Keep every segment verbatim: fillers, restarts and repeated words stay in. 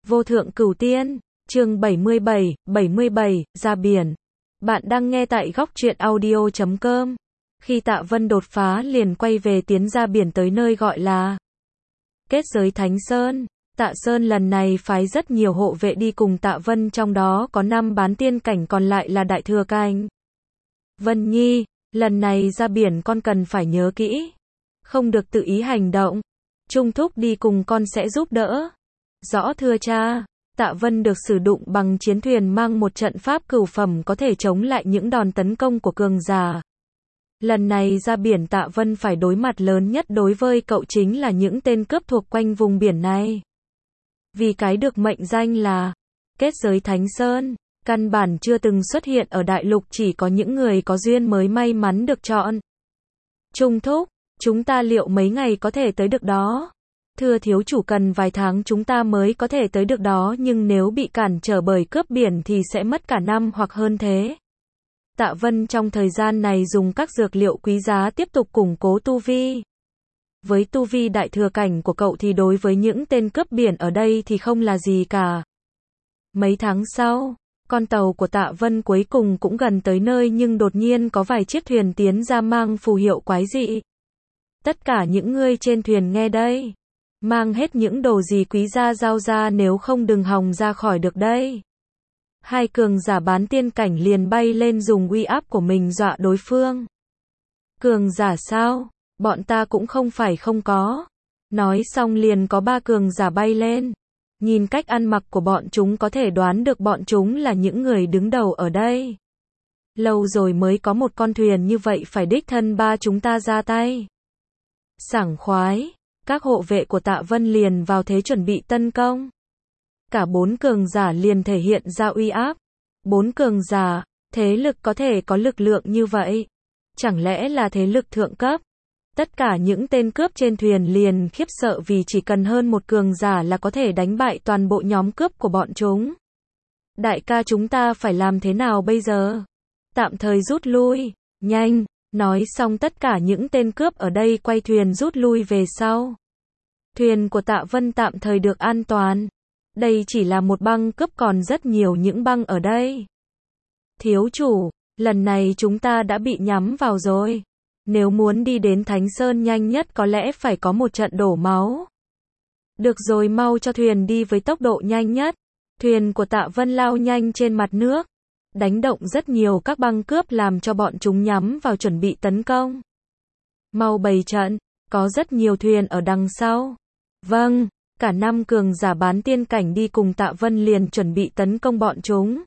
Vô thượng cửu tiên, chương bảy mươi bảy, bảy mươi bảy, ra biển. Bạn đang nghe tại góc truyện audio chấm com. Khi Tạ Vân đột phá liền quay về tiến ra biển tới nơi gọi là Kết giới Thánh Sơn. Tạ Sơn lần này phái rất nhiều hộ vệ đi cùng Tạ Vân, trong đó có năm bán tiên cảnh còn lại là đại thừa cảnh. Vân Nhi, lần này ra biển con cần phải nhớ kỹ, không được tự ý hành động. Trung thúc đi cùng con sẽ giúp đỡ. Rõ thưa cha. Tạ Vân được sử dụng bằng chiến thuyền mang một trận pháp cửu phẩm có thể chống lại những đòn tấn công của cường giả. Lần này ra biển Tạ Vân phải đối mặt lớn nhất đối với cậu chính là những tên cướp thuộc quanh vùng biển này. Vì cái được mệnh danh là Kết giới Thánh Sơn, căn bản chưa từng xuất hiện ở đại lục, chỉ có những người có duyên mới may mắn được chọn. Trung thúc, chúng ta liệu mấy ngày có thể tới được đó? Thưa thiếu chủ, cần vài tháng chúng ta mới có thể tới được đó, nhưng nếu bị cản trở bởi cướp biển thì sẽ mất cả năm hoặc hơn thế. Tạ Vân trong thời gian này dùng các dược liệu quý giá tiếp tục củng cố tu vi. Với tu vi đại thừa cảnh của cậu thì đối với những tên cướp biển ở đây thì không là gì cả. Mấy tháng sau, con tàu của Tạ Vân cuối cùng cũng gần tới nơi, nhưng đột nhiên có vài chiếc thuyền tiến ra mang phù hiệu quái dị. Tất cả những người trên thuyền nghe đây, mang hết những đồ gì quý gia giao ra, nếu không đừng hòng ra khỏi được đây. Hai cường giả bán tiên cảnh liền bay lên dùng uy áp của mình dọa đối phương. Cường giả sao? Bọn ta cũng không phải không có. Nói xong liền có ba cường giả bay lên. Nhìn cách ăn mặc của bọn chúng có thể đoán được bọn chúng là những người đứng đầu ở đây. Lâu rồi mới có một con thuyền như vậy, phải đích thân ba chúng ta ra tay. Sảng khoái, các hộ vệ của Tạ Vân liền vào thế chuẩn bị tấn công. Cả bốn cường giả liền thể hiện ra uy áp. Bốn cường giả, thế lực có thể có lực lượng như vậy? Chẳng lẽ là thế lực thượng cấp? Tất cả những tên cướp trên thuyền liền khiếp sợ, vì chỉ cần hơn một cường giả là có thể đánh bại toàn bộ nhóm cướp của bọn chúng. Đại ca, chúng ta phải làm thế nào bây giờ? Tạm thời rút lui, nhanh. Nói xong tất cả những tên cướp ở đây quay thuyền rút lui về sau. Thuyền của Tạ Vân tạm thời được an toàn. Đây chỉ là một băng cướp, còn rất nhiều những băng ở đây. Thiếu chủ, lần này chúng ta đã bị nhắm vào rồi. Nếu muốn đi đến Thánh Sơn nhanh nhất có lẽ phải có một trận đổ máu. Được rồi, mau cho thuyền đi với tốc độ nhanh nhất. Thuyền của Tạ Vân lao nhanh trên mặt nước, đánh động rất nhiều các băng cướp làm cho bọn chúng nhắm vào chuẩn bị tấn công. Mau bày trận, có rất nhiều thuyền ở đằng sau. Vâng, cả năm cường giả bán tiên cảnh đi cùng Tạ Vân liền chuẩn bị tấn công bọn chúng.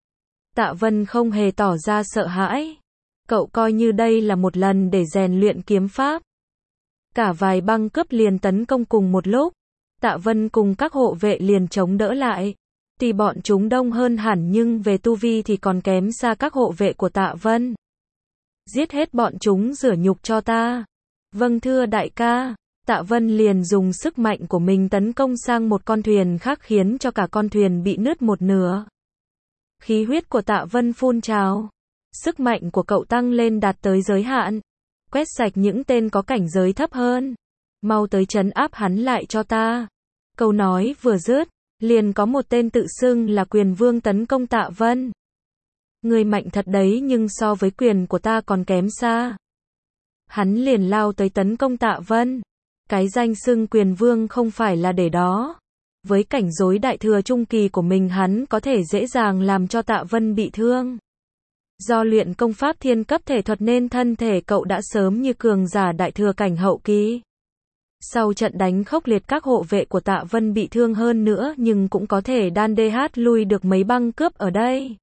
Tạ Vân không hề tỏ ra sợ hãi. Cậu coi như đây là một lần để rèn luyện kiếm pháp. Cả vài băng cướp liền tấn công cùng một lúc. Tạ Vân cùng các hộ vệ liền chống đỡ lại. Tuy bọn chúng đông hơn hẳn nhưng về tu vi thì còn kém xa các hộ vệ của Tạ Vân. Giết hết bọn chúng, rửa nhục cho ta. Vâng thưa đại ca. Tạ Vân liền dùng sức mạnh của mình tấn công sang một con thuyền khác, khiến cho cả con thuyền bị nứt một nửa. Khí huyết của Tạ Vân phun trào. Sức mạnh của cậu tăng lên đạt tới giới hạn. Quét sạch những tên có cảnh giới thấp hơn. Mau tới trấn áp hắn lại cho ta. Câu nói vừa dứt, liền có một tên tự xưng là Quyền Vương tấn công Tạ Vân. Người mạnh thật đấy, nhưng so với quyền của ta còn kém xa. Hắn liền lao tới tấn công Tạ Vân. Cái danh xưng Quyền Vương không phải là để đó. Với cảnh giới đại thừa trung kỳ của mình, hắn có thể dễ dàng làm cho Tạ Vân bị thương. Do luyện công pháp thiên cấp thể thuật nên thân thể cậu đã sớm như cường giả đại thừa cảnh hậu kỳ. Sau trận đánh khốc liệt, các hộ vệ của Tạ Vân bị thương hơn nữa nhưng cũng có thể đan đê hát lui được mấy băng cướp ở đây.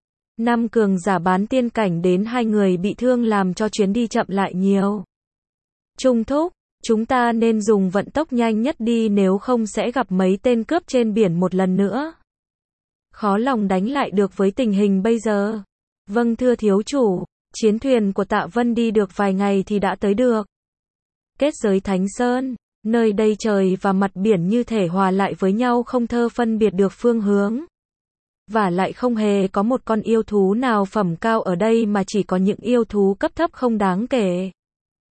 Năm cường giả bán tiên cảnh đến hai người bị thương làm cho chuyến đi chậm lại nhiều. Trung thúc, chúng ta nên dùng vận tốc nhanh nhất đi, nếu không sẽ gặp mấy tên cướp trên biển một lần nữa. Khó lòng đánh lại được với tình hình bây giờ. Vâng thưa thiếu chủ. Chiến thuyền của Tạ Vân đi được vài ngày thì đã tới được Kết giới Thánh Sơn. Nơi đây trời và mặt biển như thể hòa lại với nhau, không thơ phân biệt được phương hướng. Và lại không hề có một con yêu thú nào phẩm cao ở đây, mà chỉ có những yêu thú cấp thấp không đáng kể.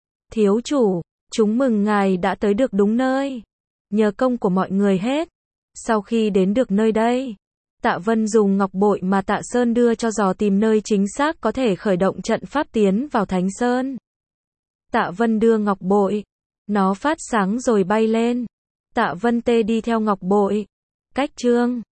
Thiếu chủ, chúng mừng ngài đã tới được đúng nơi. Nhờ công của mọi người hết. Sau khi đến được nơi đây, Tạ Vân dùng ngọc bội mà Tạ Sơn đưa cho dò tìm nơi chính xác có thể khởi động trận pháp tiến vào Thánh Sơn. Tạ Vân đưa ngọc bội, nó phát sáng rồi bay lên. Tạ Vân tê đi theo ngọc bội. Cách chương